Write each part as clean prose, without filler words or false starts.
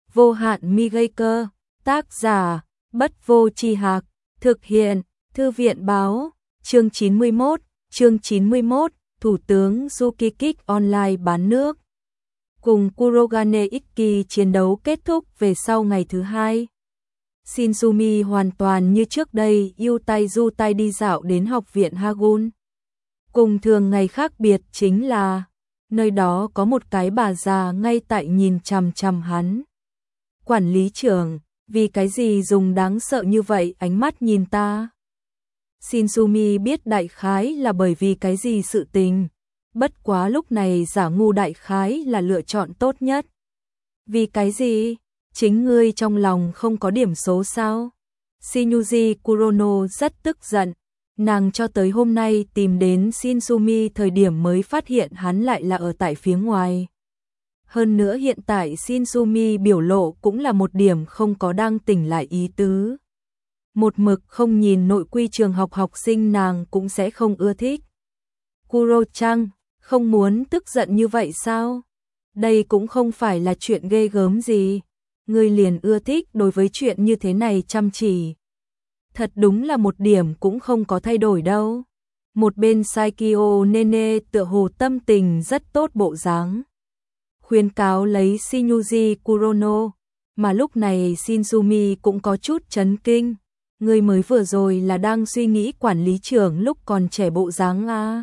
Vô hạn mi gây cơ, tác giả, Bất Vô Tri Hạc, thực hiện, Thư viện báo, chương 91, Thủ tướng Tsukikik online bán nước. Cùng Kurogane Ikki chiến đấu kết thúc về sau ngày thứ hai. Shinzumi hoàn toàn như trước đây yêu tay du tay đi dạo đến học viện Hagun. Cùng thường ngày khác biệt chính là, nơi đó có một cái bà già ngay tại nhìn chằm chằm hắn. Quản lý trưởng, vì cái gì dùng đáng sợ như vậy ánh mắt nhìn ta? Shinzumi biết đại khái là bởi vì cái gì sự tình. Bất quá lúc này giả ngu đại khái là lựa chọn tốt nhất. Vì cái gì? Chính ngươi trong lòng không có điểm số sao? Shinyuji Kurono rất tức giận. Nàng cho tới hôm nay tìm đến Shinzumi thời điểm mới phát hiện hắn lại là ở tại phía ngoài. Hơn nữa hiện tại Shinzumi biểu lộ cũng là một điểm không có đang tỉnh lại ý tứ. Một mực không nhìn nội quy trường học học sinh nàng cũng sẽ không ưa thích. Kuro-chan, không muốn tức giận như vậy sao? Đây cũng không phải là chuyện ghê gớm gì. Ngươi liền ưa thích đối với chuyện như thế này chăm chỉ. Thật đúng là một điểm cũng không có thay đổi đâu. Một bên Saikyo Nene tựa hồ tâm tình rất tốt bộ dáng. Khuyên cáo lấy Shinyuji Kurono, mà lúc này Shinzumi cũng có chút chấn kinh. Người mới vừa rồi là đang suy nghĩ quản lý trưởng lúc còn trẻ bộ dáng à.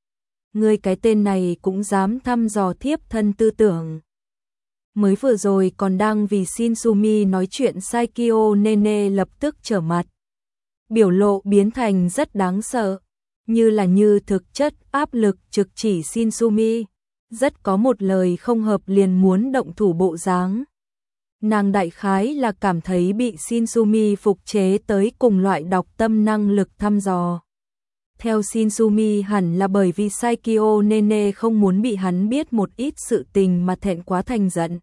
Người cái tên này cũng dám thăm dò thiếp thân tư tưởng. Mới vừa rồi còn đang vì Shinzumi nói chuyện Saikyo Nene lập tức trở mặt. Biểu lộ biến thành rất đáng sợ, như thực chất áp lực trực chỉ Shinzumi. Rất có một lời không hợp liền muốn động thủ bộ dáng. Nàng đại khái là cảm thấy bị Shinzumi phục chế tới cùng loại đọc tâm năng lực thăm dò. Theo Shinzumi hẳn là bởi vì Saikyo Nene không muốn bị hắn biết một ít sự tình mà thẹn quá thành giận.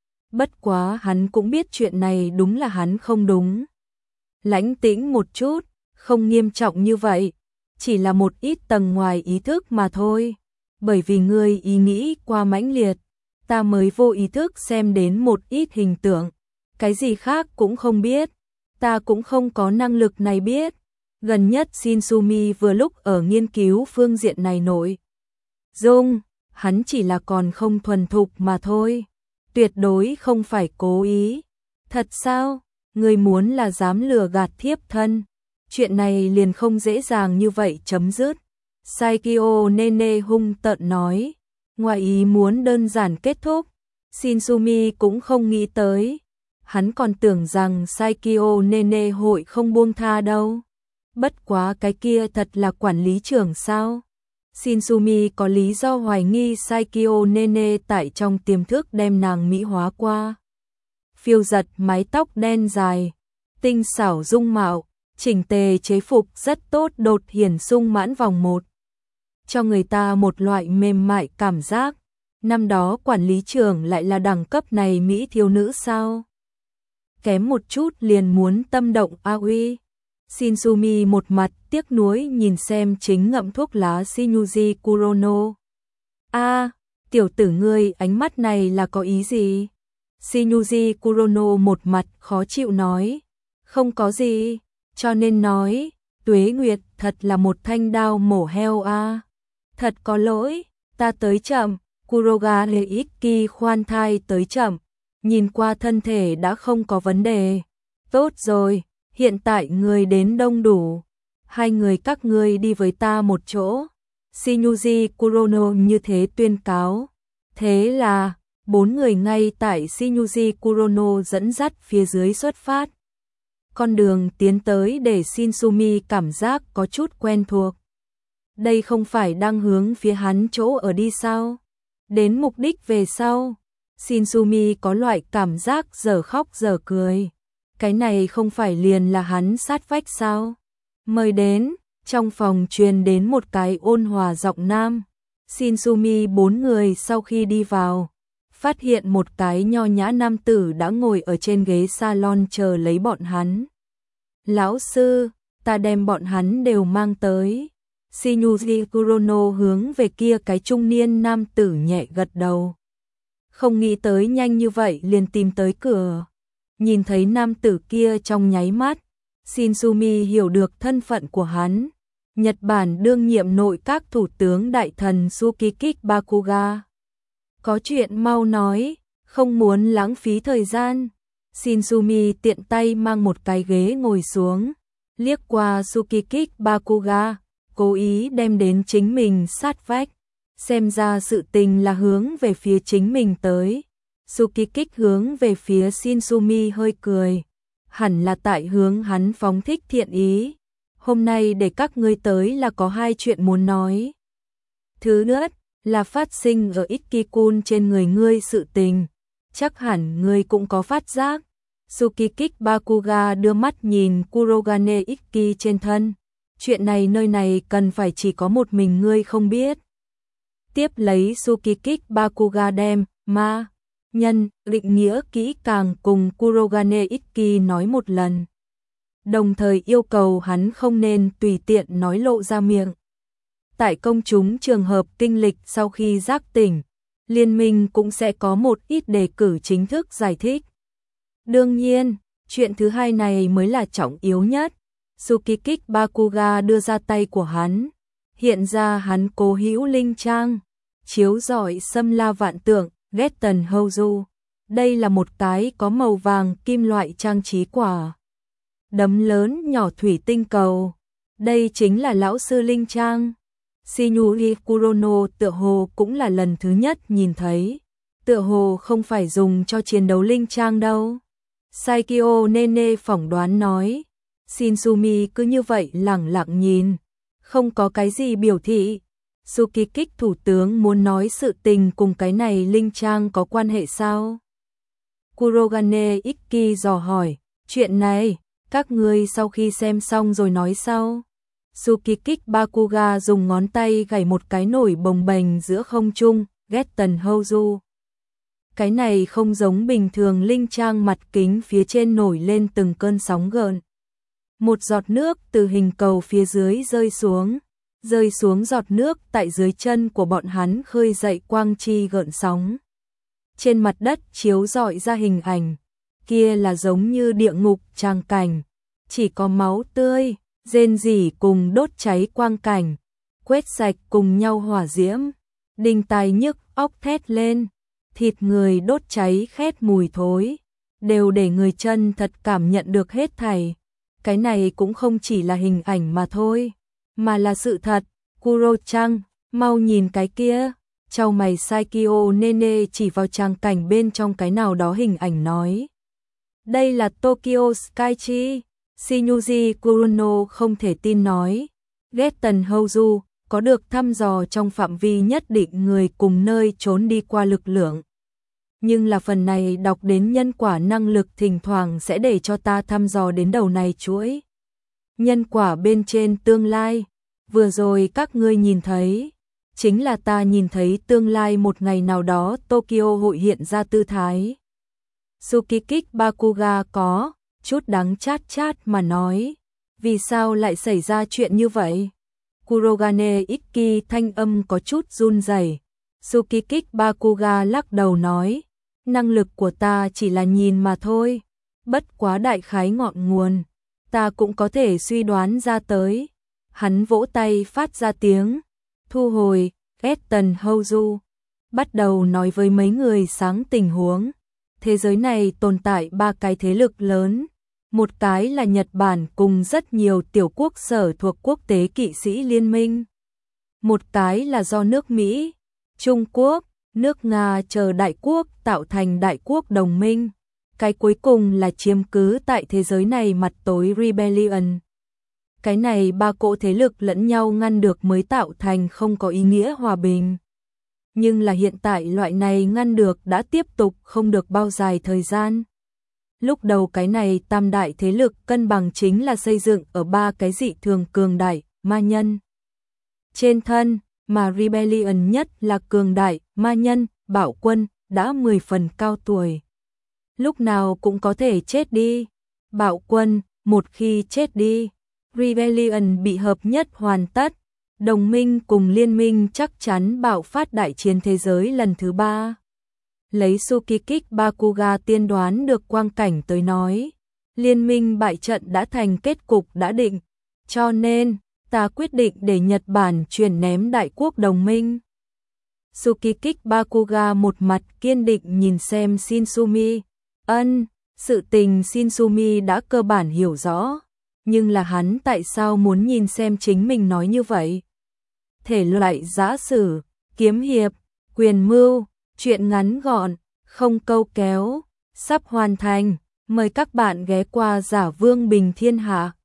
Bất quá hắn cũng biết chuyện này đúng là hắn không đúng. Lãnh tĩnh một chút, không nghiêm trọng như vậy, chỉ là một ít tầng ngoài ý thức mà thôi. Bởi vì ngươi ý nghĩ quá mãnh liệt, ta mới vô ý thức xem đến một ít hình tượng, cái gì khác cũng không biết, ta cũng không có năng lực này biết. Gần nhất Shinzumi vừa lúc ở nghiên cứu phương diện này nội dung, hắn chỉ là còn không thuần thục mà thôi, tuyệt đối không phải cố ý. Thật sao? Ngươi muốn là dám lừa gạt thiếp thân, chuyện này liền không dễ dàng như vậy chấm dứt. Saikyo Nene hung tợn nói, ngoài ý muốn đơn giản kết thúc. Shinzumi cũng không nghĩ tới, hắn còn tưởng rằng Saikyo Nene hội không buông tha đâu. Bất quá cái kia thật là quản lý trưởng sao? Shinzumi có lý do hoài nghi Saikyo Nene tại trong tiềm thức đem nàng mỹ hóa qua. Phiêu giật mái tóc đen dài, tinh xảo dung mạo, chỉnh tề chế phục rất tốt đột hiển sung mãn vòng một. Cho người ta một loại mềm mại cảm giác. Năm đó quản lý trưởng lại là đẳng cấp này mỹ thiếu nữ sao? Kém một chút liền muốn tâm động Aoi. Shinzumi một mặt tiếc nuối nhìn xem chính ngậm thuốc lá Shinyuji Kurono. Tiểu tử ngươi ánh mắt này là có ý gì? Shinyuji Kurono một mặt khó chịu nói. Không có gì, cho nên nói, Tuế Nguyệt thật là một thanh đao mổ heo a. Thật có lỗi, ta tới chậm. Kurogane Ikki khoan thai tới chậm, nhìn qua thân thể đã không có vấn đề. Tốt rồi, hiện tại người đến đông đủ, hai người các ngươi đi với ta một chỗ. Shinyuji Kurono như thế tuyên cáo. Thế là, 4 người ngay tại Shinyuji Kurono dẫn dắt phía dưới xuất phát. Con đường tiến tới để Shinzumi cảm giác có chút quen thuộc. Đây không phải đang hướng phía hắn chỗ ở đi sao? Đến mục đích về sau, Shinzumi có loại cảm giác dở khóc dở cười. Cái này không phải liền là hắn sát vách sao? Mời đến, trong phòng truyền đến một cái ôn hòa giọng nam. Shinzumi 4 người sau khi đi vào, phát hiện một cái nho nhã nam tử đã ngồi ở trên ghế salon chờ lấy bọn hắn. Lão sư, ta đem bọn hắn đều mang tới. Shinyuji Kurono hướng về kia cái trung niên nam tử nhẹ gật đầu. không nghĩ tới nhanh như vậy liền tìm tới cửa. Nhìn thấy nam tử kia trong nháy mắt, Shinzumi hiểu được thân phận của hắn. Nhật Bản đương nhiệm nội các thủ tướng đại thần Tsukiki Bakuga. Có chuyện mau nói, không muốn lãng phí thời gian. Shinzumi tiện tay mang một cái ghế ngồi xuống, liếc qua Tsukiki Bakuga, cố ý đem đến chính mình sát vách. Xem ra sự tình là hướng về phía chính mình tới. Tsukiki hướng về phía Shinzumi hơi cười. Hẳn là tại hướng hắn phóng thích thiện ý. Hôm nay để các ngươi tới là có hai chuyện muốn nói. Thứ nhất là phát sinh ở Ikkikun trên người ngươi sự tình. Chắc hẳn ngươi cũng có phát giác. Tsukiki Bakuga đưa mắt nhìn Kurogane Ikki trên thân. Chuyện này nơi này cần phải chỉ có một mình ngươi không biết. Tiếp lấy Tsukiki Bakuga đem ma nhân định nghĩa kỹ càng cùng Kurogane Ikki nói một lần. Đồng thời yêu cầu hắn không nên tùy tiện nói lộ ra miệng. Tại công chúng trường hợp kinh lịch sau khi giác tỉnh, liên minh cũng sẽ có một ít đề cử chính thức giải thích. Đương nhiên, chuyện thứ hai này mới là trọng yếu nhất. Tsukiki Bakuga đưa ra tay của hắn. Hiện ra hắn cố hữu linh trang, chiếu rọi xâm la vạn tượng, Getten Hoju. Đây là một cái có màu vàng kim loại trang trí quả đấm lớn nhỏ thủy tinh cầu. Đây chính là lão sư linh trang. Shinyuri Kurono tựa hồ cũng là lần thứ nhất nhìn thấy. Tựa hồ không phải dùng cho chiến đấu linh trang đâu. Saikyo Nene phỏng đoán nói. Shinzumi cứ như vậy lẳng lặng nhìn, không có cái gì biểu thị. Tsukiki thủ tướng muốn nói sự tình cùng cái này linh trang có quan hệ sao? Kurogane Ikki dò hỏi, chuyện này, các ngươi sau khi xem xong rồi nói sau. Tsukiki Bakuga dùng ngón tay gảy một cái nổi bồng bềnh giữa không trung, Getten Hoju. Cái này không giống bình thường linh trang mặt kính phía trên nổi lên từng cơn sóng gợn. Một giọt nước từ hình cầu phía dưới rơi xuống giọt nước tại dưới chân của bọn hắn khơi dậy quang chi gợn sóng. Trên mặt đất chiếu rọi ra hình ảnh, kia là giống như địa ngục tràng cảnh, chỉ có máu tươi, rên rỉ cùng đốt cháy quang cảnh, quét sạch cùng nhau hỏa diễm, đinh tai nhức óc thét lên, thịt người đốt cháy khét mùi thối, đều để người chân thật cảm nhận được hết thảy. Cái này cũng không chỉ là hình ảnh mà thôi, mà là sự thật. Kuro-chan, mau nhìn cái kia. Chau mày Saikyo Nene chỉ vào trang cảnh bên trong cái nào đó hình ảnh nói. Đây là Tokyo Skytree. Shinyuji Kurono không thể tin nói. Getten Hoju có được thăm dò trong phạm vi nhất định người cùng nơi trốn đi qua lực lượng. Nhưng là phần này đọc đến nhân quả năng lực thỉnh thoảng sẽ để cho ta thăm dò đến đầu này chuỗi. Nhân quả bên trên tương lai, vừa rồi các ngươi nhìn thấy, chính là ta nhìn thấy tương lai một ngày nào đó Tokyo hội hiện ra tư thái. Tsukiki Bakuga có chút đắng chát chát mà nói, vì sao lại xảy ra chuyện như vậy? Kurogane Ikki thanh âm có chút run rẩy. Tsukiki Bakuga lắc đầu nói, năng lực của ta chỉ là nhìn mà thôi, bất quá đại khái ngọn nguồn, ta cũng có thể suy đoán ra tới. Hắn vỗ tay phát ra tiếng, thu hồi, Getten Hoju, bắt đầu nói với mấy người sáng tình huống. Thế giới này tồn tại ba cái thế lực lớn, một cái là Nhật Bản cùng rất nhiều tiểu quốc sở thuộc quốc tế kỵ sĩ liên minh. Một cái là do nước Mỹ, Trung Quốc, nước Nga chờ đại quốc tạo thành đại quốc đồng minh. Cái cuối cùng là chiếm cứ tại thế giới này mặt tối Rebellion. Cái này ba cỗ thế lực lẫn nhau ngăn được mới tạo thành không có ý nghĩa hòa bình. Nhưng là hiện tại loại này ngăn được đã tiếp tục không được bao dài thời gian. Lúc đầu cái này tam đại thế lực cân bằng chính là xây dựng ở ba cái dị thường cường đại, ma nhân trên thân, mà Rebellion nhất là cường đại, ma nhân, bạo quân, đã 10 phần cao tuổi. Lúc nào cũng có thể chết đi. Bạo quân, một khi chết đi, Rebellion bị hợp nhất hoàn tất, đồng minh cùng liên minh chắc chắn bạo phát đại chiến thế giới lần thứ 3. lấy Tsukikik Bakuga tiên đoán được quang cảnh tới nói, liên minh bại trận đã thành kết cục đã định, cho nên ta quyết định để Nhật Bản chuyển ném đại quốc đồng minh. Tsukikik Bakuga một mặt kiên định nhìn xem Shinsumi. Sự tình Shinsumi đã cơ bản hiểu rõ, nhưng là hắn tại sao muốn nhìn xem chính mình nói như vậy? Thể loại giã sử, kiếm hiệp, quyền mưu, truyện ngắn gọn, không câu kéo, sắp hoàn thành. Mời các bạn ghé qua Giả Vương Bình Thiên Hạ.